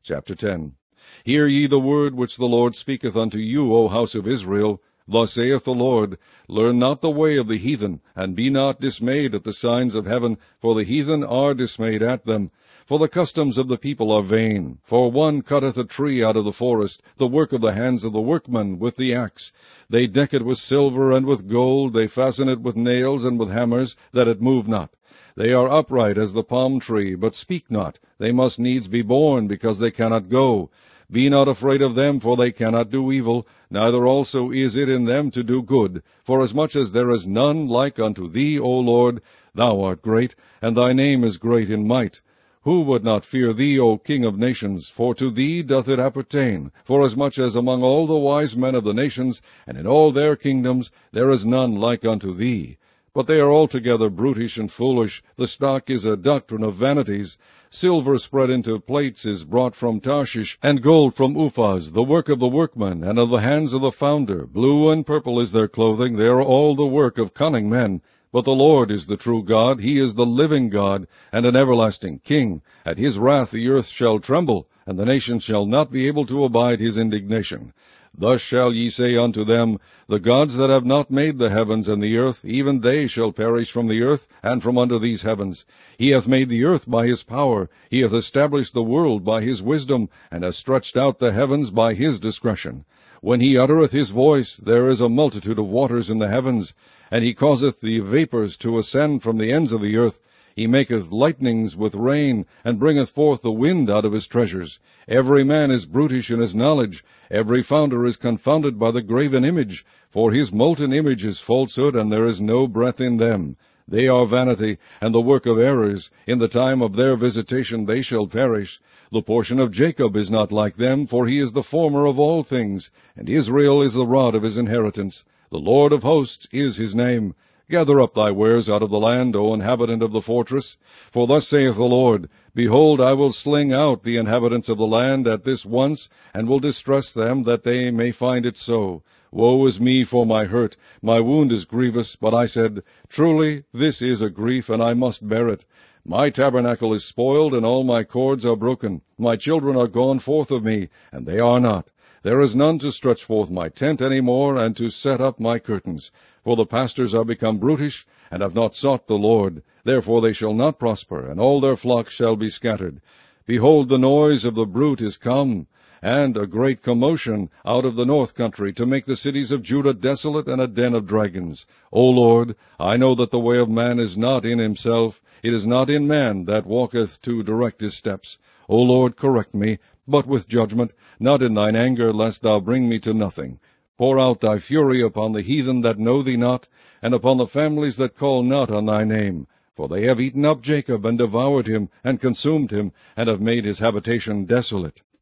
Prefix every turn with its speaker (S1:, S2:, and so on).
S1: Chapter 10. Hear ye the word which the Lord speaketh unto you, O house of Israel. Thus saith the Lord, Learn not the way of the heathen, and be not dismayed at the signs of heaven, for the heathen are dismayed at them. For the customs of the people are vain. For one cutteth a tree out of the forest, the work of the hands of the workman with the axe. They deck it with silver and with gold, they fasten it with nails and with hammers, that it move not. They are upright as the palm tree, but speak not. They must needs be borne, because they cannot go. Be not afraid of them, for they cannot do evil, neither also is it in them to do good. Forasmuch as there is none like unto thee, O Lord, thou art great, and thy name is great in might. Who would not fear thee, O King of nations? For to thee doth it appertain. Forasmuch as among all the wise men of the nations, and in all their kingdoms, there is none like unto thee. But they are altogether brutish and foolish. The stock is a doctrine of vanities. Silver spread into plates is brought from Tarshish, and gold from Uphaz, the work of the workman, and of the hands of the founder. Blue and purple is their clothing. They are all the work of cunning men. But the Lord is the true God. He is the living God, and an everlasting King. At his wrath the earth shall tremble, and the nations shall not be able to abide his indignation. Thus shall ye say unto them, The gods that have not made the heavens and the earth, even they shall perish from the earth, and from under these heavens. He hath made the earth by his power, he hath established the world by his wisdom, and hath stretched out the heavens by his discretion. When he uttereth his voice, there is a multitude of waters in the heavens, and he causeth the vapors to ascend from the ends of the earth. He maketh lightnings with rain, and bringeth forth the wind out of his treasures. Every man is brutish in his knowledge. Every founder is confounded by the graven image. For his molten image is falsehood, and there is no breath in them. They are vanity, and the work of errors. In the time of their visitation they shall perish. The portion of Jacob is not like them, for he is the former of all things, and Israel is the rod of his inheritance. The Lord of hosts is his name. Gather up thy wares out of the land, O inhabitant of the fortress. For thus saith the Lord, Behold, I will sling out the inhabitants of the land at this once, and will distress them, that they may find it so. Woe is me for my hurt, my wound is grievous, but I said, Truly this is a grief, and I must bear it. My tabernacle is spoiled, and all my cords are broken. My children are gone forth of me, and they are not. There is none to stretch forth my tent any more, and to set up my curtains. For the pastors are become brutish, and have not sought the Lord. Therefore they shall not prosper, and all their flocks shall be scattered. Behold, the noise of the brute is come, and a great commotion out of the north country, to make the cities of Judah desolate, and a den of dragons. O Lord, I know that the way of man is not in himself. It is not in man that walketh to direct his steps. O Lord, correct me, but with judgment, not in thine anger, lest thou bring me to nothing. Pour out thy fury upon the heathen that know thee not, and upon the families that call not on thy name. For they have eaten up Jacob, and devoured him, and consumed him, and have made his habitation desolate.